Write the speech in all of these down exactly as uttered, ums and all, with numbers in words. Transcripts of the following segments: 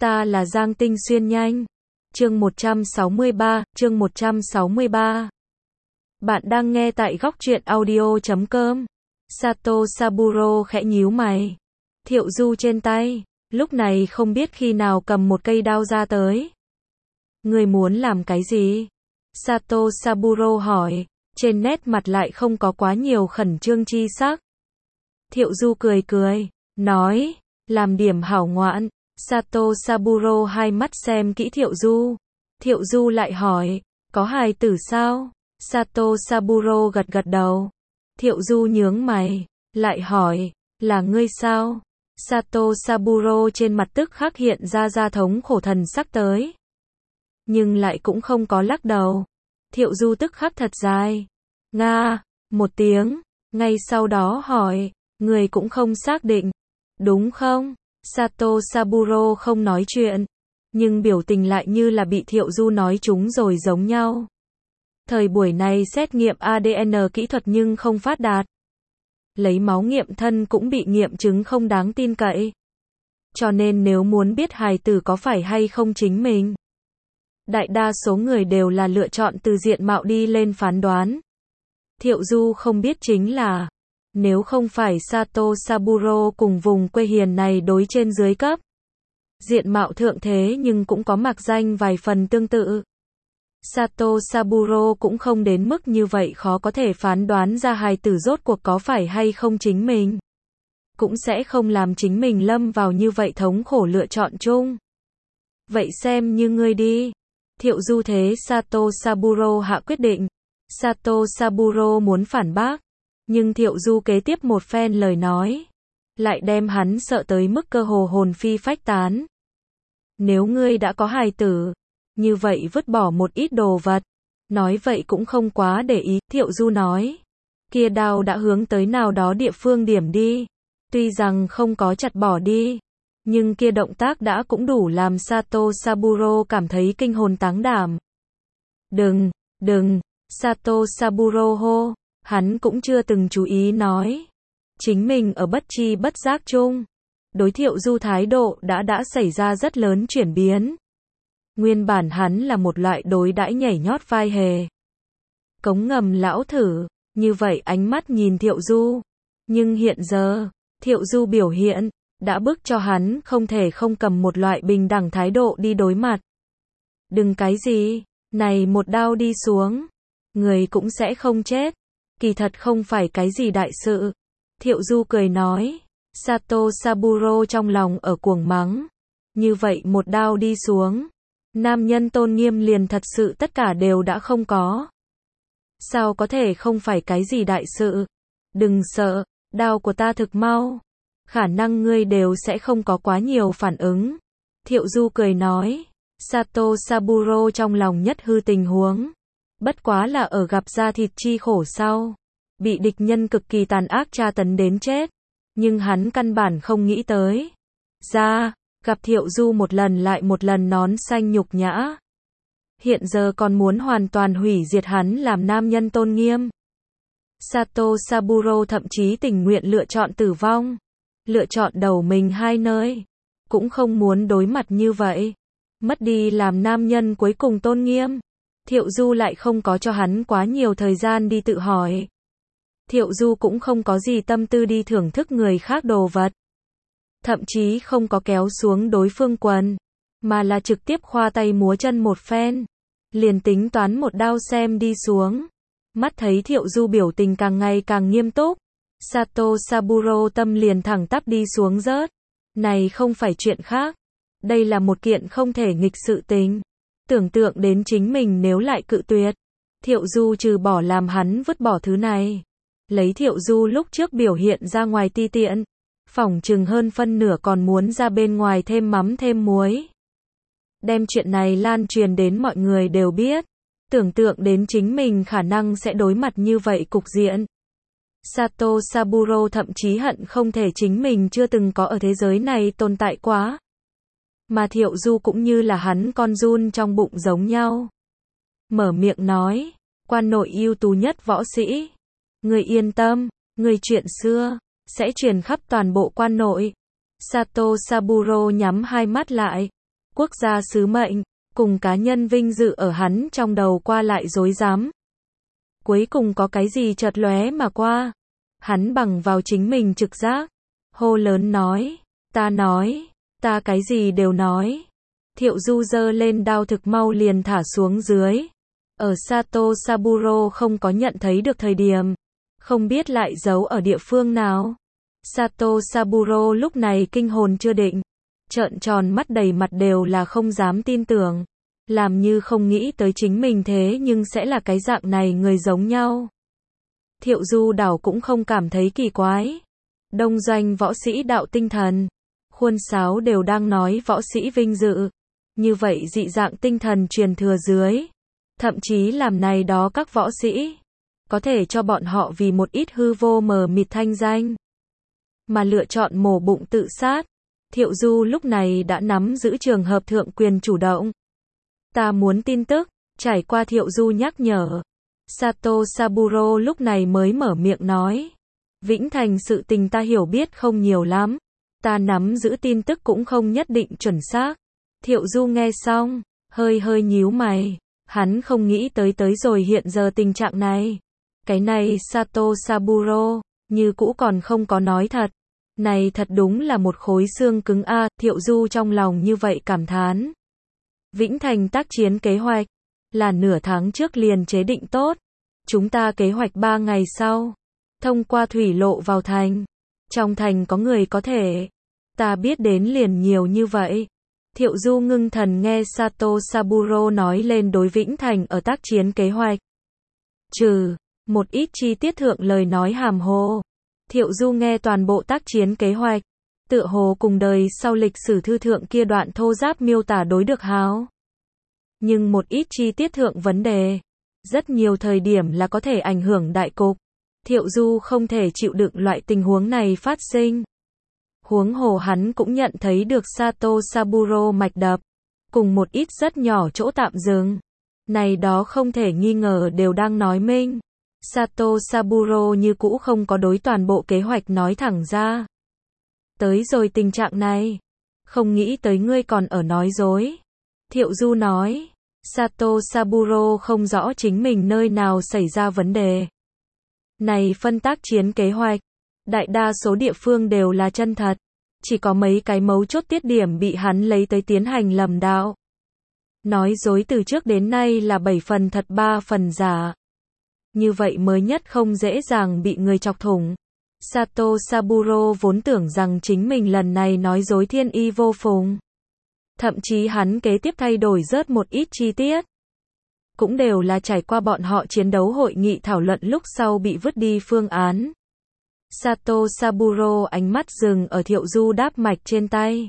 Ta là Giang Tinh Xuyên nhanh. Chương một trăm sáu mươi ba, chương một trăm sáu mươi ba. Bạn đang nghe tại góc truyện audio chấm com. Sato Saburo khẽ nhíu mày. Thiệu Du trên tay, lúc này không biết khi nào cầm một cây đao ra tới. Người muốn làm cái gì? Sato Saburo hỏi, trên nét mặt lại không có quá nhiều khẩn trương chi sắc. Thiệu Du cười cười, nói, làm điểm hảo ngoạn. Sato Saburo hai mắt xem kỹ Thiệu Du. Thiệu Du lại hỏi, có hài tử sao? Sato Saburo gật gật đầu. Thiệu Du nhướng mày, lại hỏi, là ngươi sao? Sato Saburo trên mặt tức khắc hiện ra ra thống khổ thần sắc tới. Nhưng lại cũng không có lắc đầu. Thiệu Du tức khắc thật dài. Nga, một tiếng, ngay sau đó hỏi, người cũng không xác định, đúng không? Sato Saburo không nói chuyện, nhưng biểu tình lại như là bị Thiệu Du nói trúng rồi giống nhau. Thời buổi này xét nghiệm a đê en kỹ thuật nhưng không phát đạt. Lấy máu nghiệm thân cũng bị nghiệm chứng không đáng tin cậy. Cho nên nếu muốn biết hài tử có phải hay không chính mình, đại đa số người đều là lựa chọn từ diện mạo đi lên phán đoán. Thiệu Du không biết chính là, nếu không phải Sato Saburo cùng vùng quê hiền này đối trên dưới cấp, diện mạo thượng thế nhưng cũng có mạc danh vài phần tương tự. Sato Saburo cũng không đến mức như vậy khó có thể phán đoán ra hài tử rốt cuộc có phải hay không chính mình. Cũng sẽ không làm chính mình lâm vào như vậy thống khổ lựa chọn chung. Vậy xem như ngươi đi. Thiệu Du thế Sato Saburo hạ quyết định. Sato Saburo muốn phản bác, nhưng Thiệu Du kế tiếp một phen lời nói, lại đem hắn sợ tới mức cơ hồ hồn phi phách tán. Nếu ngươi đã có hài tử, như vậy vứt bỏ một ít đồ vật. Nói vậy cũng không quá để ý, Thiệu Du nói. Kia đao đã hướng tới nào đó địa phương điểm đi. Tuy rằng không có chặt bỏ đi, nhưng kia động tác đã cũng đủ làm Sato Saburo cảm thấy kinh hồn táng đảm. Đừng, đừng, Sato Saburo hô. Hắn cũng chưa từng chú ý nói. Chính mình ở bất tri bất giác chung. Đối Thiệu Du thái độ đã đã xảy ra rất lớn chuyển biến. Nguyên bản hắn là một loại đối đãi nhảy nhót vai hề. Cống ngầm lão thử, như vậy ánh mắt nhìn Thiệu Du. Nhưng hiện giờ, Thiệu Du biểu hiện, đã bức cho hắn không thể không cầm một loại bình đẳng thái độ đi đối mặt. Đừng cái gì, này một đao đi xuống, người cũng sẽ không chết. Kỳ thật không phải cái gì đại sự. Thiệu Du cười nói. Sato Saburo trong lòng ở cuồng mắng. Như vậy một đao đi xuống, nam nhân tôn nghiêm liền thật sự tất cả đều đã không có. Sao có thể không phải cái gì đại sự? Đừng sợ, đao của ta thực mau. Khả năng ngươi đều sẽ không có quá nhiều phản ứng. Thiệu Du cười nói. Sato Saburo trong lòng nhất hư tình huống. Bất quá là ở gặp da thịt chi khổ sau. Bị địch nhân cực kỳ tàn ác tra tấn đến chết. Nhưng hắn căn bản không nghĩ tới. Ra, gặp Thiệu Du một lần lại một lần nón xanh nhục nhã. Hiện giờ còn muốn hoàn toàn hủy diệt hắn làm nam nhân tôn nghiêm. Sato Saburo thậm chí tình nguyện lựa chọn tử vong. Lựa chọn đầu mình hai nơi. Cũng không muốn đối mặt như vậy. Mất đi làm nam nhân cuối cùng tôn nghiêm. Thiệu Du lại không có cho hắn quá nhiều thời gian đi tự hỏi. Thiệu Du cũng không có gì tâm tư đi thưởng thức người khác đồ vật. Thậm chí không có kéo xuống đối phương quần, mà là trực tiếp khoa tay múa chân một phen. Liền tính toán một đao xem đi xuống. Mắt thấy Thiệu Du biểu tình càng ngày càng nghiêm túc. Sato Saburo tâm liền thẳng tắp đi xuống rớt. Này không phải chuyện khác. Đây là một kiện không thể nghịch sự tình. Tưởng tượng đến chính mình nếu lại cự tuyệt. Thiệu Du trừ bỏ làm hắn vứt bỏ thứ này. Lấy Thiệu Du lúc trước biểu hiện ra ngoài ti tiện. Phỏng chừng hơn phân nửa còn muốn ra bên ngoài thêm mắm thêm muối. Đem chuyện này lan truyền đến mọi người đều biết. Tưởng tượng đến chính mình khả năng sẽ đối mặt như vậy cục diện. Sato Saburo thậm chí hận không thể chính mình chưa từng có ở thế giới này tồn tại quá. Mà Thiệu Du cũng như là hắn con giun trong bụng giống nhau. Mở miệng nói, quan nội ưu tú nhất võ sĩ. Người yên tâm, người chuyện xưa, sẽ truyền khắp toàn bộ quan nội. Sato Saburo nhắm hai mắt lại, quốc gia sứ mệnh, cùng cá nhân vinh dự ở hắn trong đầu qua lại rối rắm. Cuối cùng có cái gì chợt lóe mà qua. Hắn bằng vào chính mình trực giác, hô lớn nói, ta nói, ta cái gì đều nói. Thiệu Du giơ lên đao thực mau liền thả xuống dưới. Ở Sato Saburo không có nhận thấy được thời điểm, không biết lại giấu ở địa phương nào. Sato Saburo lúc này kinh hồn chưa định, trợn tròn mắt đầy mặt đều là không dám tin tưởng, làm như không nghĩ tới chính mình thế nhưng sẽ là cái dạng này người giống nhau. Thiệu Du đảo cũng không cảm thấy kỳ quái. Đông doanh võ sĩ đạo tinh thần, khuôn sáo đều đang nói võ sĩ vinh dự. Như vậy dị dạng tinh thần truyền thừa dưới, thậm chí làm này đó các võ sĩ, có thể cho bọn họ vì một ít hư vô mờ mịt thanh danh, mà lựa chọn mổ bụng tự sát. Thiệu Du lúc này đã nắm giữ trường hợp thượng quyền chủ động. Ta muốn tin tức, trải qua Thiệu Du nhắc nhở, Sato Saburo lúc này mới mở miệng nói. Vĩnh Thành sự tình ta hiểu biết không nhiều lắm, ta nắm giữ tin tức cũng không nhất định chuẩn xác. Thiệu Du nghe xong, hơi hơi nhíu mày, hắn không nghĩ tới tới rồi hiện giờ tình trạng này. Cái này Sato Saburo, như cũ còn không có nói thật. Này thật đúng là một khối xương cứng a, Thiệu Du trong lòng như vậy cảm thán. Vĩnh Thành tác chiến kế hoạch, là nửa tháng trước liền chế định tốt. Chúng ta kế hoạch ba ngày sau, thông qua thủy lộ vào thành. Trong thành có người có thể, ta biết đến liền nhiều như vậy. Thiệu Du ngưng thần nghe Sato Saburo nói lên đối Vĩnh Thành ở tác chiến kế hoạch. Trừ, một ít chi tiết thượng lời nói hàm hồ. Thiệu Du nghe toàn bộ tác chiến kế hoạch, tựa hồ cùng đời sau lịch sử thư thượng kia đoạn thô giáp miêu tả đối được háo. Nhưng một ít chi tiết thượng vấn đề, rất nhiều thời điểm là có thể ảnh hưởng đại cục. Thiệu Du không thể chịu đựng loại tình huống này phát sinh. Huống hồ hắn cũng nhận thấy được Sato Saburo mạch đập, cùng một ít rất nhỏ chỗ tạm dừng. Này đó không thể nghi ngờ đều đang nói minh. Sato Saburo như cũ không có đối toàn bộ kế hoạch nói thẳng ra. Tới rồi tình trạng này, không nghĩ tới ngươi còn ở nói dối. Thiệu Du nói, Sato Saburo không rõ chính mình nơi nào xảy ra vấn đề. Này phân tác chiến kế hoạch, đại đa số địa phương đều là chân thật, chỉ có mấy cái mấu chốt tiết điểm bị hắn lấy tới tiến hành lầm đạo. Nói dối từ trước đến nay là bảy phần thật ba phần giả. Như vậy mới nhất không dễ dàng bị người chọc thủng. Sato Saburo vốn tưởng rằng chính mình lần này nói dối thiên y vô phùng. Thậm chí hắn kế tiếp thay đổi rớt một ít chi tiết. Cũng đều là trải qua bọn họ chiến đấu hội nghị thảo luận lúc sau bị vứt đi phương án. Sato Saburo ánh mắt dừng ở Thiệu Du đáp mạch trên tay.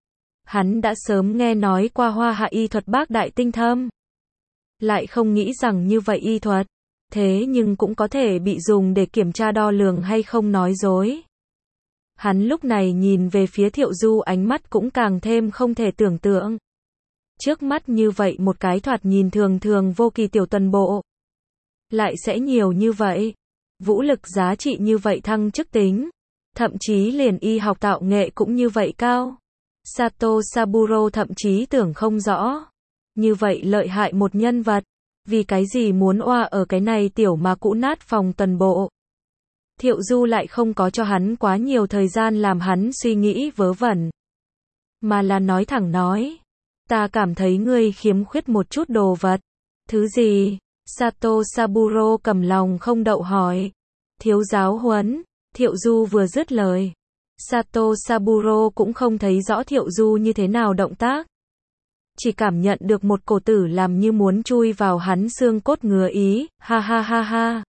Hắn đã sớm nghe nói qua hoa hạ y thuật bác đại tinh thâm. Lại không nghĩ rằng như vậy y thuật, thế nhưng cũng có thể bị dùng để kiểm tra đo lường hay không nói dối. Hắn lúc này nhìn về phía Thiệu Du ánh mắt cũng càng thêm không thể tưởng tượng. Trước mắt như vậy một cái thoạt nhìn thường thường vô kỳ tiểu tuần bộ, lại sẽ nhiều như vậy. Vũ lực giá trị như vậy thăng chức tính, thậm chí liền y học tạo nghệ cũng như vậy cao. Sato Saburo thậm chí tưởng không rõ. Như vậy lợi hại một nhân vật, vì cái gì muốn oa ở cái này tiểu mà cũ nát phòng tuần bộ. Thiệu Du lại không có cho hắn quá nhiều thời gian làm hắn suy nghĩ vớ vẩn, mà là nói thẳng nói, ta cảm thấy ngươi khiếm khuyết một chút đồ vật. Thứ gì? Sato Saburo cầm lòng không đậu hỏi. Thiếu giáo huấn. Thiệu Du vừa dứt lời, Sato Saburo cũng không thấy rõ Thiệu Du như thế nào động tác, chỉ cảm nhận được một cổ tử làm như muốn chui vào hắn xương cốt ngứa ý. Ha ha ha ha.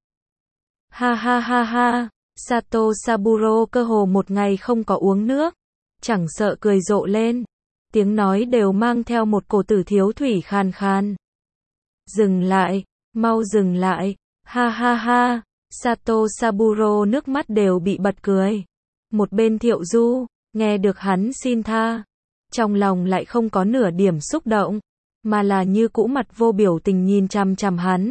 Ha ha ha ha. Sato Saburo cơ hồ một ngày không có uống nước, chẳng sợ cười rộ lên, tiếng nói đều mang theo một cổ tử thiếu thủy khàn khàn. Dừng lại, mau dừng lại. Ha ha ha. Sato Saburo nước mắt đều bị bật cười. Một bên Thiệu Du, nghe được hắn xin tha, trong lòng lại không có nửa điểm xúc động, mà là như cũ mặt vô biểu tình nhìn chằm chằm hắn.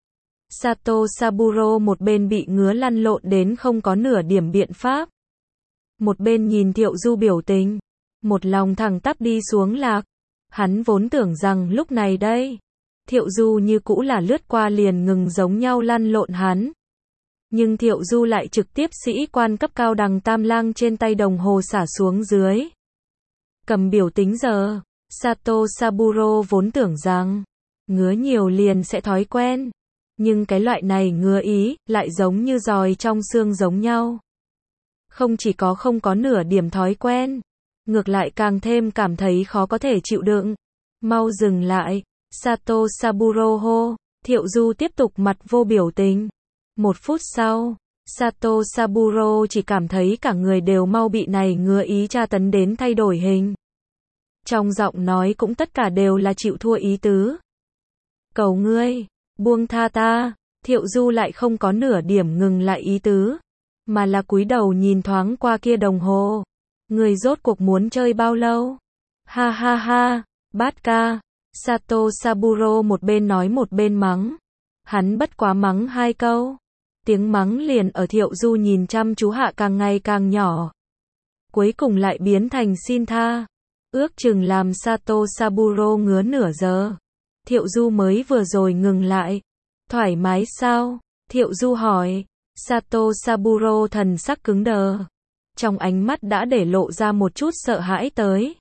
Sato Saburo một bên bị ngứa lăn lộn đến không có nửa điểm biện pháp, một bên nhìn Thiệu Du biểu tình, một lòng thẳng tắp đi xuống lạc. Hắn vốn tưởng rằng lúc này đây, Thiệu Du như cũ là lướt qua liền ngừng giống nhau lăn lộn hắn. Nhưng Thiệu Du lại trực tiếp sĩ quan cấp cao đằng tam lang trên tay đồng hồ xả xuống dưới. Cầm biểu tính giờ, Sato Saburo vốn tưởng rằng, ngứa nhiều liền sẽ thói quen. Nhưng cái loại này ngứa ý, lại giống như giòi trong xương giống nhau. Không chỉ có không có nửa điểm thói quen, ngược lại càng thêm cảm thấy khó có thể chịu đựng. Mau dừng lại, Sato Saburo hô, Thiệu Du tiếp tục mặt vô biểu tình. Một phút sau, Sato Saburo chỉ cảm thấy cả người đều mau bị này ngứa ý tra tấn đến thay đổi hình. Trong giọng nói cũng tất cả đều là chịu thua ý tứ. Cầu ngươi, buông tha ta, Thiệu Du lại không có nửa điểm ngừng lại ý tứ, mà là cúi đầu nhìn thoáng qua kia đồng hồ. Người rốt cuộc muốn chơi bao lâu? Ha ha ha, bát ca. Sato Saburo một bên nói một bên mắng. Hắn bất quá mắng hai câu. Tiếng mắng liền ở Thiệu Du nhìn chăm chú hạ càng ngày càng nhỏ. Cuối cùng lại biến thành xin tha. Ước chừng làm Sato Saburo ngứa nửa giờ. Thiệu Du mới vừa rồi ngừng lại. Thoải mái sao? Thiệu Du hỏi. Sato Saburo thần sắc cứng đờ. Trong ánh mắt đã để lộ ra một chút sợ hãi tới.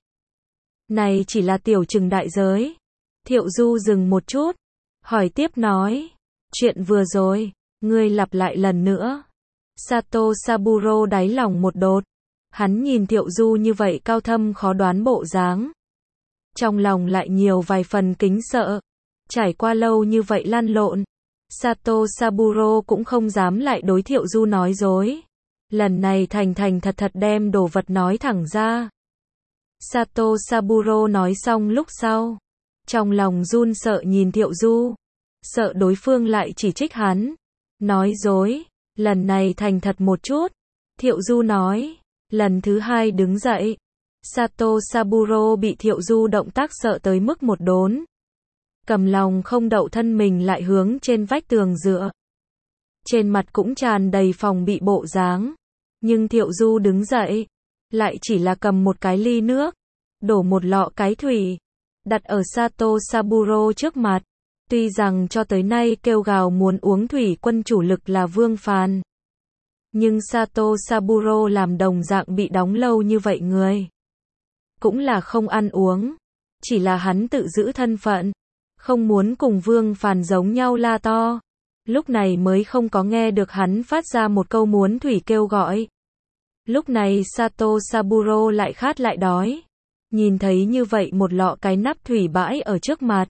Này chỉ là tiểu trừng đại giới. Thiệu Du dừng một chút. Hỏi tiếp nói. Chuyện vừa rồi, ngươi lặp lại lần nữa. Sato Saburo đáy lòng một đột. Hắn nhìn Thiệu Du như vậy cao thâm khó đoán bộ dáng. Trong lòng lại nhiều vài phần kính sợ. Trải qua lâu như vậy lăn lộn. Sato Saburo cũng không dám lại đối Thiệu Du nói dối. Lần này thành thành thật thật đem đồ vật nói thẳng ra. Sato Saburo nói xong lúc sau. Trong lòng run sợ nhìn Thiệu Du. Sợ đối phương lại chỉ trích hắn. Nói dối. Lần này thành thật một chút. Thiệu Du nói. Lần thứ hai đứng dậy. Sato Saburo bị Thiệu Du động tác sợ tới mức một đốn. Cầm lòng không đậu thân mình lại hướng trên vách tường dựa. Trên mặt cũng tràn đầy phòng bị bộ dáng. Nhưng Thiệu Du đứng dậy. Lại chỉ là cầm một cái ly nước. Đổ một lọ cái thủy. Đặt ở Sato Saburo trước mặt. Tuy rằng cho tới nay kêu gào muốn uống thủy quân chủ lực là Vương Phàn. Nhưng Sato Saburo làm đồng dạng bị đóng lâu như vậy người. Cũng là không ăn uống. Chỉ là hắn tự giữ thân phận. Không muốn cùng Vương Phàn giống nhau la to. Lúc này mới không có nghe được hắn phát ra một câu muốn thủy kêu gọi. Lúc này Sato Saburo lại khát lại đói. Nhìn thấy như vậy một lọ cái nắp thủy bãi ở trước mặt.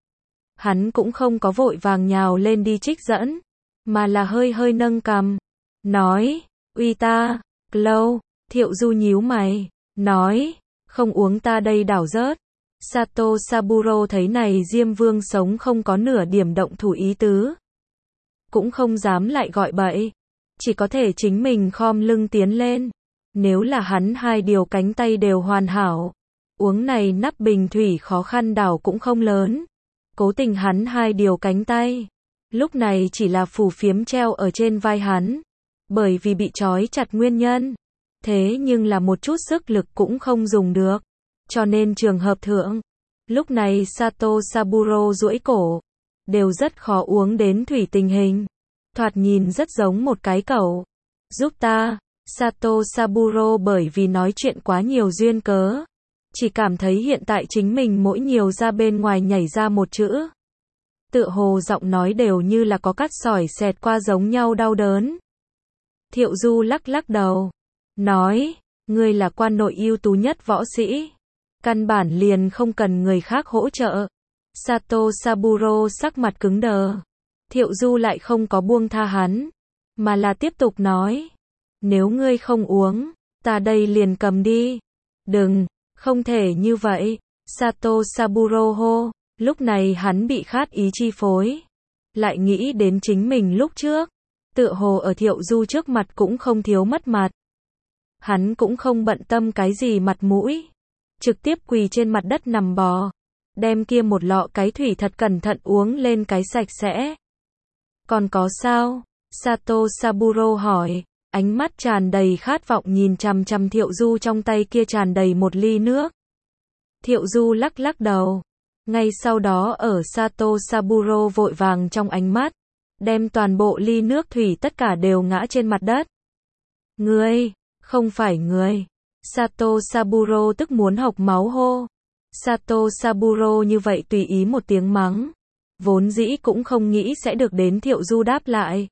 Hắn cũng không có vội vàng nhào lên đi trích dẫn. Mà là hơi hơi nâng cằm. Nói, uy ta, lâu, Thiệu Du nhíu mày. Nói, không uống ta đây đảo rớt. Sato Saburo thấy này Diêm Vương sống không có nửa điểm động thủ ý tứ. Cũng không dám lại gọi bậy. Chỉ có thể chính mình khom lưng tiến lên. Nếu là hắn hai điều cánh tay đều hoàn hảo. Uống này nắp bình thủy khó khăn đảo cũng không lớn. Cố tình hắn hai điều cánh tay. Lúc này chỉ là phù phiếm treo ở trên vai hắn. Bởi vì bị trói chặt nguyên nhân. Thế nhưng là một chút sức lực cũng không dùng được. Cho nên trường hợp thượng. Lúc này Sato Saburo duỗi cổ. Đều rất khó uống đến thủy tình hình. Thoạt nhìn rất giống một cái cẩu. Giúp ta. Sato Saburo bởi vì nói chuyện quá nhiều duyên cớ. Chỉ cảm thấy hiện tại chính mình mỗi nhiều ra bên ngoài nhảy ra một chữ. Tựa hồ giọng nói đều như là có cắt sỏi xẹt qua giống nhau đau đớn. Thiệu Du lắc lắc đầu. Nói, ngươi là quan nội ưu tú nhất võ sĩ. Căn bản liền không cần người khác hỗ trợ. Sato Saburo sắc mặt cứng đờ. Thiệu Du lại không có buông tha hắn. Mà là tiếp tục nói. Nếu ngươi không uống, ta đây liền cầm đi. Đừng, không thể như vậy. Sato Saburo hô. Lúc này hắn bị khát ý chi phối. Lại nghĩ đến chính mình lúc trước. Tựa hồ ở Thiệu Du trước mặt cũng không thiếu mất mặt. Hắn cũng không bận tâm cái gì mặt mũi. Trực tiếp quỳ trên mặt đất nằm bò. Đem kia một lọ cái thủy thật cẩn thận uống lên cái sạch sẽ. Còn có sao? Sato Saburo hỏi. Ánh mắt tràn đầy khát vọng nhìn chằm chằm Thiệu Du trong tay kia tràn đầy một ly nước. Thiệu Du lắc lắc đầu. Ngay sau đó ở Sato Saburo vội vàng trong ánh mắt, đem toàn bộ ly nước thủy tất cả đều ngã trên mặt đất. Ngươi, không phải ngươi. Sato Saburo tức muốn hộc máu hô. Sato Saburo như vậy tùy ý một tiếng mắng. Vốn dĩ cũng không nghĩ sẽ được đến Thiệu Du đáp lại.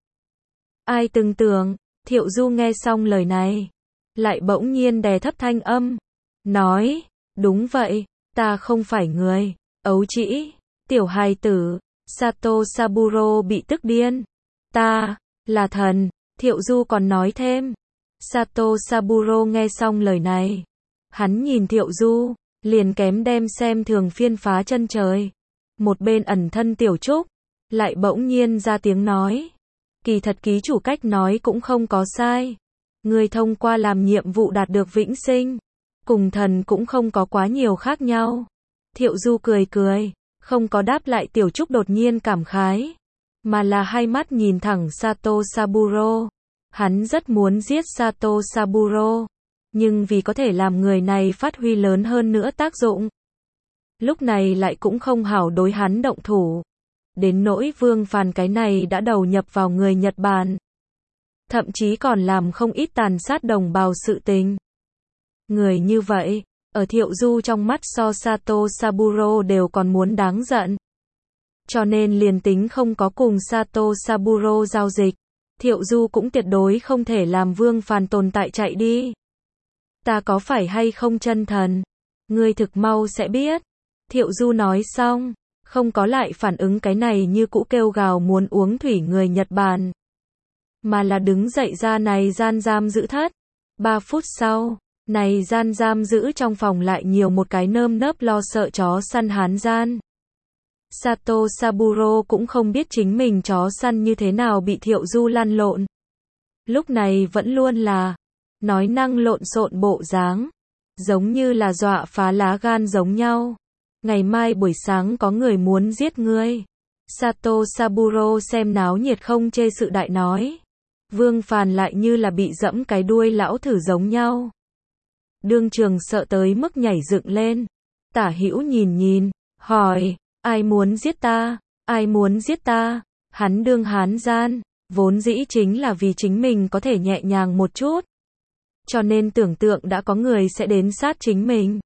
Ai từng tưởng, Thiệu Du nghe xong lời này, lại bỗng nhiên đè thấp thanh âm. Nói, đúng vậy, ta không phải người. Ấu trĩ, tiểu hài tử. Sato Saburo bị tức điên. Ta, là thần. Thiệu Du còn nói thêm. Sato Saburo nghe xong lời này. Hắn nhìn Thiệu Du, liền kém đem xem thường phiên phá chân trời. Một bên ẩn thân Tiểu Trúc, lại bỗng nhiên ra tiếng nói. Kỳ thật ký chủ cách nói cũng không có sai. Người thông qua làm nhiệm vụ đạt được vĩnh sinh, cùng thần cũng không có quá nhiều khác nhau. Thiệu Du cười cười, không có đáp lại Tiểu Trúc đột nhiên cảm khái, mà là hai mắt nhìn thẳng Sato Saburo. Hắn rất muốn giết Sato Saburo, nhưng vì có thể làm người này phát huy lớn hơn nữa tác dụng, lúc này lại cũng không hảo đối hắn động thủ. Đến nỗi Vương Phàn cái này đã đầu nhập vào người Nhật Bản, thậm chí còn làm không ít tàn sát đồng bào sự tình. Người như vậy, ở Thiệu Du trong mắt so Sato Saburo đều còn muốn đáng giận. Cho nên liền tính không có cùng Sato Saburo giao dịch, Thiệu Du cũng tuyệt đối không thể làm Vương Phàn tồn tại chạy đi. Ta có phải hay không chân thần? Ngươi thực mau sẽ biết. Thiệu Du nói xong, không có lại phản ứng cái này như cũ kêu gào muốn uống thủy người Nhật Bản, mà là đứng dậy ra này gian giam giữ thất. Ba phút sau, này gian giam giữ trong phòng lại nhiều một cái nơm nớp lo sợ chó săn hán gian. Sato Saburo cũng không biết chính mình chó săn như thế nào bị Thiệu Du lăn lộn. Lúc này vẫn luôn là nói năng lộn xộn bộ dáng, giống như là dọa phá lá gan giống nhau. Ngày mai buổi sáng có người muốn giết ngươi. Sato Saburo xem náo nhiệt không chê sự đại nói. Vương Phàn lại như là bị dẫm cái đuôi lão thử giống nhau. Đương trường sợ tới mức nhảy dựng lên. Tả hữu nhìn nhìn, hỏi, ai muốn giết ta, ai muốn giết ta. Hắn đương hán gian, vốn dĩ chính là vì chính mình có thể nhẹ nhàng một chút, cho nên tưởng tượng đã có người sẽ đến sát chính mình.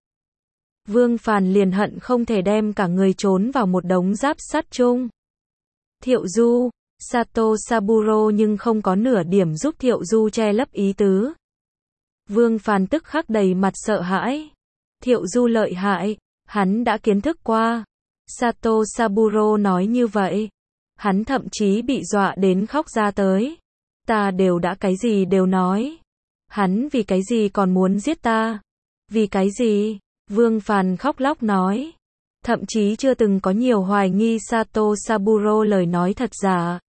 Vương Phàn liền hận không thể đem cả người trốn vào một đống giáp sắt chung. Thiệu Du, Sato Saburo nhưng không có nửa điểm giúp Thiệu Du che lấp ý tứ. Vương Phàn tức khắc đầy mặt sợ hãi. Thiệu Du lợi hại, hắn đã kiến thức qua. Sato Saburo nói như vậy, hắn thậm chí bị dọa đến khóc ra tới. Ta đều đã cái gì đều nói. Hắn vì cái gì còn muốn giết ta? Vì cái gì? Vương Phàn khóc lóc nói. Thậm chí chưa từng có nhiều hoài nghi Sato Saburo lời nói thật giả.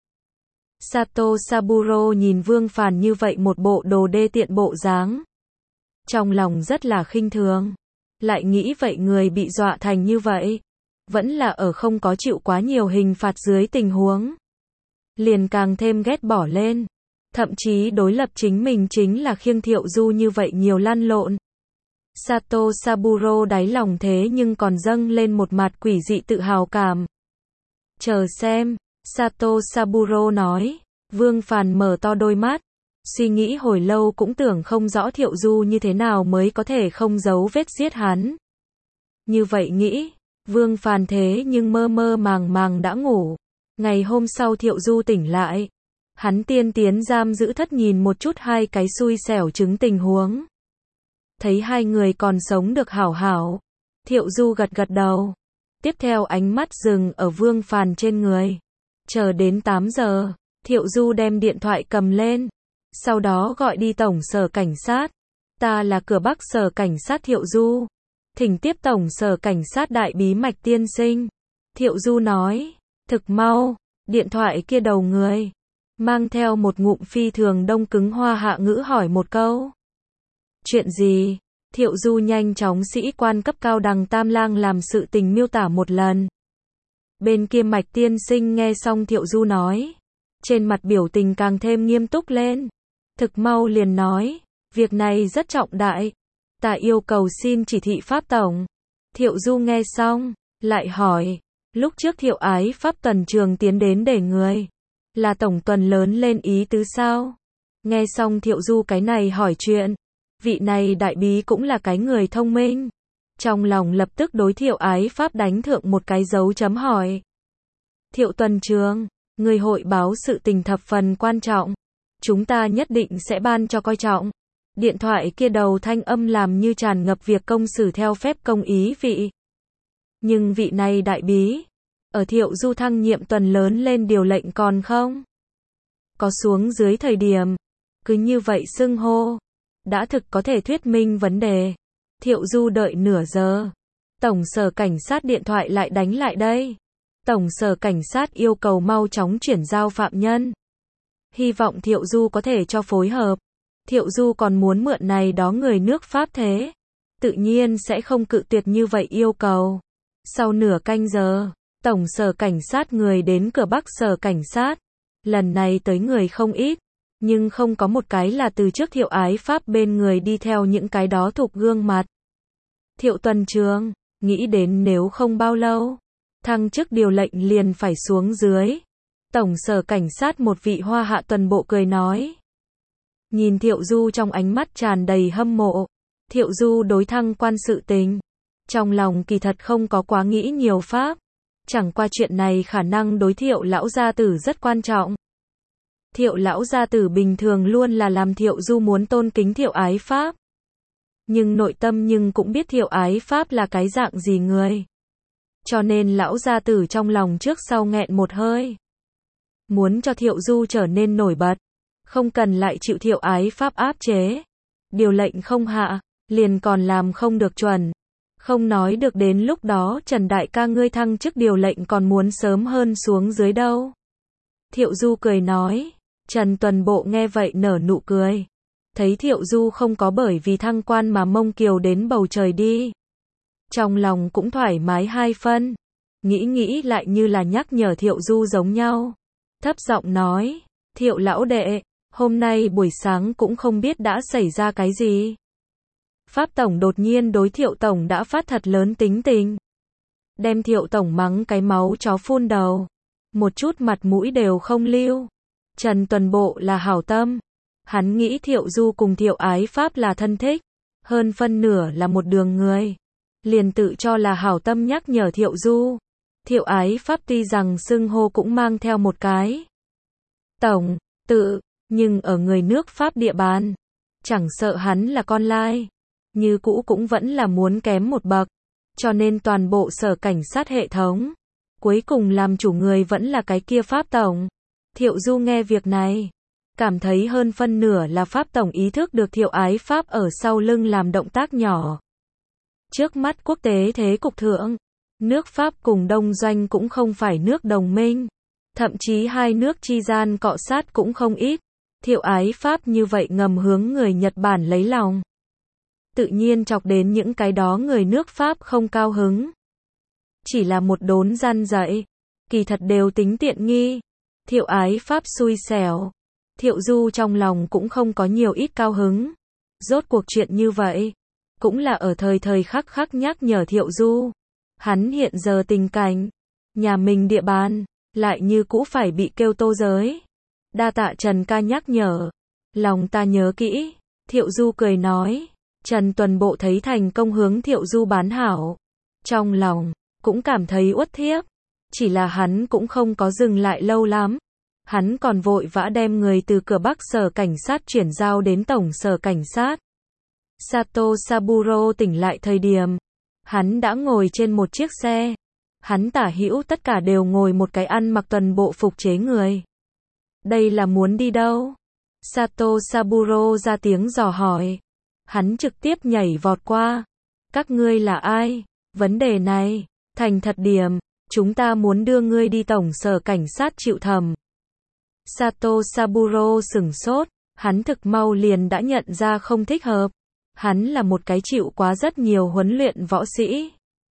Sato Saburo nhìn Vương Phàn như vậy một bộ đồ đê tiện bộ dáng, trong lòng rất là khinh thường. Lại nghĩ vậy người bị dọa thành như vậy, vẫn là ở không có chịu quá nhiều hình phạt dưới tình huống, liền càng thêm ghét bỏ lên. Thậm chí đối lập chính mình chính là khiêng Thiệu Du như vậy nhiều lăn lộn. Sato Saburo đáy lòng thế nhưng còn dâng lên một mặt quỷ dị tự hào cảm. Chờ xem, Sato Saburo nói. Vương Phàn mở to đôi mắt, suy nghĩ hồi lâu cũng tưởng không rõ Thiệu Du như thế nào mới có thể không giấu vết giết hắn. Như vậy nghĩ, Vương Phàn thế nhưng mơ mơ màng màng đã ngủ. Ngày hôm sau Thiệu Du tỉnh lại, hắn tiên tiến giam giữ thất nhìn một chút hai cái xui xẻo chứng tình huống. Thấy hai người còn sống được hảo hảo, Thiệu Du gật gật đầu. Tiếp theo ánh mắt dừng ở Vương Phàn trên người. Chờ đến tám giờ, Thiệu Du đem điện thoại cầm lên, sau đó gọi đi tổng sở cảnh sát. Ta là cửa Bắc sở cảnh sát Thiệu Du, thỉnh tiếp tổng sở cảnh sát Đại Bí Mạch tiên sinh. Thiệu Du nói, thực mau, điện thoại kia đầu người, mang theo một ngụm phi thường đông cứng hoa hạ ngữ hỏi một câu. Chuyện gì? Thiệu Du nhanh chóng sĩ quan cấp cao đằng Tam Lang làm sự tình miêu tả một lần. Bên kia Mạch tiên sinh nghe xong Thiệu Du nói, trên mặt biểu tình càng thêm nghiêm túc lên. Thực mau liền nói, việc này rất trọng đại, ta yêu cầu xin chỉ thị Pháp tổng. Thiệu Du nghe xong, lại hỏi, lúc trước Thiệu Ái Pháp tuần trường tiến đến để người, là tổng tuần lớn lên ý tứ sao? Nghe xong Thiệu Du cái này hỏi chuyện, vị này đại bí cũng là cái người thông minh. Trong lòng lập tức đối Thiệu Ái Pháp đánh thượng một cái dấu chấm hỏi. Thiệu tuần trường, người hội báo sự tình thập phần quan trọng. Chúng ta nhất định sẽ ban cho coi trọng. Điện thoại kia đầu thanh âm làm như tràn ngập việc công xử theo phép công ý vị. Nhưng vị này đại bí, ở Thiệu Du thăng nhiệm tuần lớn lên điều lệnh còn không? Có xuống dưới thời điểm, cứ như vậy xưng hô, đã thực có thể thuyết minh vấn đề. Thiệu Du đợi nửa giờ, tổng sở cảnh sát điện thoại lại đánh lại đây. Tổng sở cảnh sát yêu cầu mau chóng chuyển giao phạm nhân. Hy vọng Thiệu Du có thể cho phối hợp. Thiệu Du còn muốn mượn này đó người nước Pháp thế. Tự nhiên sẽ không cự tuyệt như vậy yêu cầu. Sau nửa canh giờ, tổng sở cảnh sát người đến cửa Bắc sở cảnh sát. Lần này tới người không ít, nhưng không có một cái là từ trước Thiệu Ái Pháp bên người đi theo những cái đó thuộc gương mặt. Thiệu tuần trường, nghĩ đến nếu không bao lâu, thăng chức điều lệnh liền phải xuống dưới. Tổng sở cảnh sát một vị hoa hạ tuần bộ cười nói. Nhìn Thiệu Du trong ánh mắt tràn đầy hâm mộ. Thiệu Du đối thăng quan sự tình, trong lòng kỳ thật không có quá nghĩ nhiều pháp. Chẳng qua chuyện này khả năng đối Thiệu lão gia tử rất quan trọng. Thiệu lão gia tử bình thường luôn là làm Thiệu Du muốn tôn kính Thiệu Ái Pháp. Nhưng nội tâm nhưng cũng biết Thiệu Ái Pháp là cái dạng gì người. Cho nên lão gia tử trong lòng trước sau nghẹn một hơi. Muốn cho Thiệu Du trở nên nổi bật, không cần lại chịu Thiệu Ái Pháp áp chế. Điều lệnh không hạ, liền còn làm không được chuẩn. Không nói được đến lúc đó Trần đại ca ngươi thăng chức điều lệnh còn muốn sớm hơn xuống dưới đâu. Thiệu Du cười nói. Trần tuần bộ nghe vậy nở nụ cười. Thấy Thiệu Du không có bởi vì thăng quan mà mông kiều đến bầu trời đi. Trong lòng cũng thoải mái hai phân. Nghĩ nghĩ lại như là nhắc nhở Thiệu Du giống nhau. Thấp giọng nói. Thiệu lão đệ, hôm nay buổi sáng cũng không biết đã xảy ra cái gì. Pháp Tổng đột nhiên đối Thiệu Tổng đã phát thật lớn tính tình. Đem Thiệu Tổng mắng cái máu chó phun đầu. Một chút mặt mũi đều không lưu. Trần tuần bộ là hảo tâm. Hắn nghĩ Thiệu Du cùng Thiệu Ái Pháp là thân thích. Hơn phân nửa là một đường người. Liền tự cho là hảo tâm nhắc nhở Thiệu Du. Thiệu Ái Pháp tuy rằng xưng hô cũng mang theo một cái tổng, tự, nhưng ở người nước Pháp địa bàn. Chẳng sợ hắn là con lai. Như cũ cũng vẫn là muốn kém một bậc. Cho nên toàn bộ sở cảnh sát hệ thống. Cuối cùng làm chủ người vẫn là cái kia Pháp Tổng. Thiệu Du nghe việc này. Cảm thấy hơn phân nửa là Pháp Tổng ý thức được Thiệu Ái Pháp ở sau lưng làm động tác nhỏ. Trước mắt quốc tế thế cục thượng. Nước Pháp cùng Đông Doanh cũng không phải nước đồng minh. Thậm chí hai nước chi gian cọ sát cũng không ít. Thiệu Ái Pháp như vậy ngầm hướng người Nhật Bản lấy lòng. Tự nhiên chọc đến những cái đó người nước Pháp không cao hứng. Chỉ là một đốn răn dạy. Kỳ thật đều tính tiện nghi. Thiệu Ái Pháp xui xẻo. Thiệu Du trong lòng cũng không có nhiều ít cao hứng. Rốt cuộc chuyện như vậy. Cũng là ở thời thời khắc khắc nhắc nhở Thiệu Du. Hắn hiện giờ tình cảnh. Nhà mình địa bàn. Lại như cũ phải bị kêu tô giới. Đa tạ Trần ca nhắc nhở. Lòng ta nhớ kỹ. Thiệu Du cười nói. Trần tuần bộ thấy thành công hướng Thiệu Du bán hảo. Trong lòng, cũng cảm thấy uất thiếp. Chỉ là hắn cũng không có dừng lại lâu lắm. Hắn còn vội vã đem người từ cửa Bắc sở cảnh sát chuyển giao đến tổng sở cảnh sát. Sato Saburo tỉnh lại thời điểm. Hắn đã ngồi trên một chiếc xe. Hắn tả hữu tất cả đều ngồi một cái ăn mặc tuần bộ phục chế người. Đây là muốn đi đâu? Sato Saburo ra tiếng dò hỏi. Hắn trực tiếp nhảy vọt qua. Các ngươi là ai? Vấn đề này, thành thật điểm, chúng ta muốn đưa ngươi đi tổng sở cảnh sát chịu thẩm. Sato Saburo sửng sốt, hắn thực mau liền đã nhận ra không thích hợp. Hắn là một cái chịu quá rất nhiều huấn luyện võ sĩ.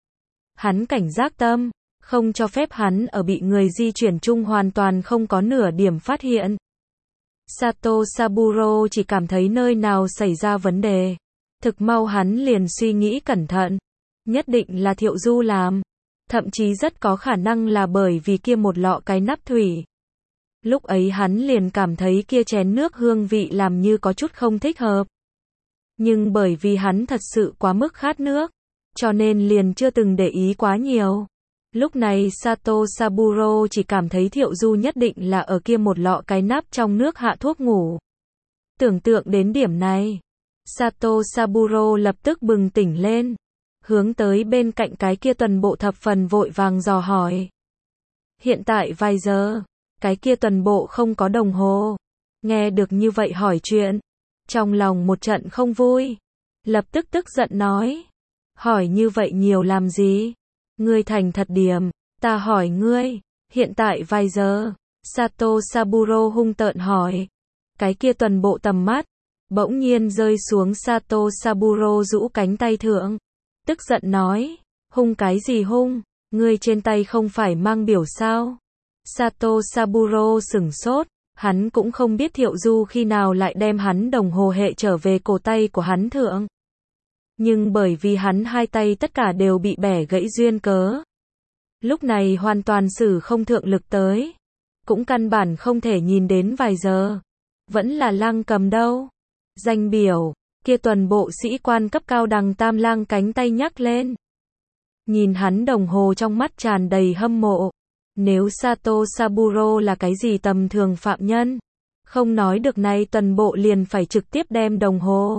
Hắn cảnh giác tâm, không cho phép hắn ở bị người di chuyển chung hoàn toàn không có nửa điểm phát hiện. Sato Saburo chỉ cảm thấy nơi nào xảy ra vấn đề. Thực mau hắn liền suy nghĩ cẩn thận. Nhất định là Thiệu Du làm. Thậm chí rất có khả năng là bởi vì kia một lọ cái nắp thủy. Lúc ấy hắn liền cảm thấy kia chén nước hương vị làm như có chút không thích hợp. Nhưng bởi vì hắn thật sự quá mức khát nước, cho nên liền chưa từng để ý quá nhiều. Lúc này Sato Saburo chỉ cảm thấy Thiệu Du nhất định là ở kia một lọ cái nắp trong nước hạ thuốc ngủ. Tưởng tượng đến điểm này, Sato Saburo lập tức bừng tỉnh lên, hướng tới bên cạnh cái kia tuần bộ thập phần vội vàng dò hỏi. Hiện tại vài giờ, cái kia tuần bộ không có đồng hồ. Nghe được như vậy hỏi chuyện, trong lòng một trận không vui, lập tức tức giận nói. Hỏi như vậy nhiều làm gì? Ngươi thành thật điểm, ta hỏi ngươi, hiện tại vài giờ? Sato Saburo hung tợn hỏi. Cái kia tuần bộ tầm mắt, bỗng nhiên rơi xuống Sato Saburo rũ cánh tay thượng. Tức giận nói, hung cái gì hung, ngươi trên tay không phải mang biểu sao? Sato Saburo sửng sốt, hắn cũng không biết Thiệu Du khi nào lại đem hắn đồng hồ hệ trở về cổ tay của hắn thượng. Nhưng bởi vì hắn hai tay tất cả đều bị bẻ gãy duyên cớ. Lúc này hoàn toàn sử không thượng lực tới. Cũng căn bản không thể nhìn đến vài giờ. Vẫn là lang cầm đâu. Danh biểu, kia tuần bộ sĩ quan cấp cao đằng tam lang cánh tay nhắc lên. Nhìn hắn đồng hồ trong mắt tràn đầy hâm mộ. Nếu Sato Saburo là cái gì tầm thường phạm nhân, không nói được này tuần bộ liền phải trực tiếp đem đồng hồ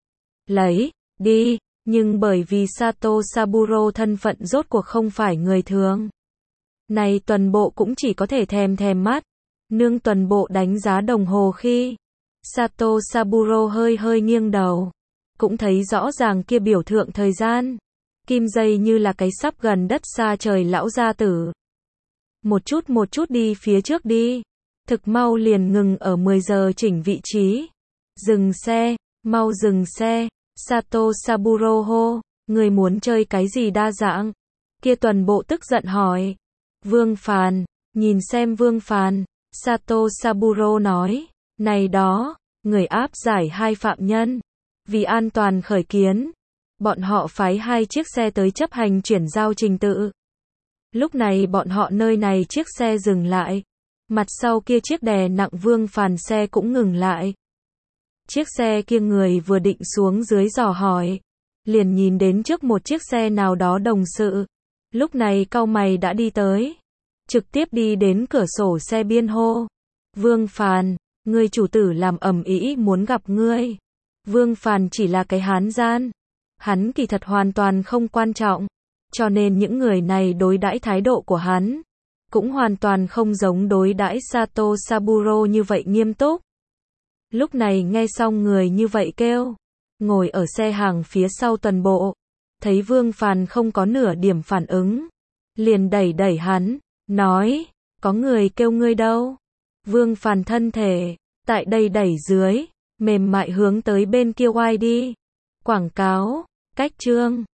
lấy đi, nhưng bởi vì Sato Saburo thân phận rốt cuộc không phải người thường. Này tuần bộ cũng chỉ có thể thèm thèm mắt. Nương tuần bộ đánh giá đồng hồ khi Sato Saburo hơi hơi nghiêng đầu, cũng thấy rõ ràng kia biểu thượng thời gian. Kim dây như là cái sắp gần đất xa trời lão gia tử. Một chút một chút đi phía trước đi. Thực mau liền ngừng ở mười giờ chỉnh vị trí. Dừng xe, mau dừng xe. Sato Saburo hô, người muốn chơi cái gì đa dạng? Kia tuần bộ tức giận hỏi. Vương Phàn, nhìn xem Vương Phàn. Sato Saburo nói, này đó, người áp giải hai phạm nhân. Vì an toàn khởi kiến, bọn họ phái hai chiếc xe tới chấp hành chuyển giao trình tự. Lúc này bọn họ nơi này chiếc xe dừng lại. Mặt sau kia chiếc đè nặng Vương Phàn xe cũng ngừng lại. Chiếc xe kia người vừa định xuống dưới dò hỏi, liền nhìn đến trước một chiếc xe nào đó đồng sự. Lúc này cau mày đã đi tới, trực tiếp đi đến cửa sổ xe biên hô. Vương Phàn, ngươi chủ tử làm ầm ĩ muốn gặp ngươi. Vương Phàn chỉ là cái hán gian. Hắn kỳ thật hoàn toàn không quan trọng. Cho nên những người này đối đãi thái độ của hắn cũng hoàn toàn không giống đối đãi Sato Saburo như vậy nghiêm túc. Lúc này nghe xong người như vậy kêu, ngồi ở xe hàng phía sau tuần bộ, thấy Vương Phàn không có nửa điểm phản ứng, liền đẩy đẩy hắn, nói, có người kêu ngươi đâu? Vương Phàn thân thể, tại đây đẩy dưới, mềm mại hướng tới bên kia oai đi. Quảng cáo, cách chương.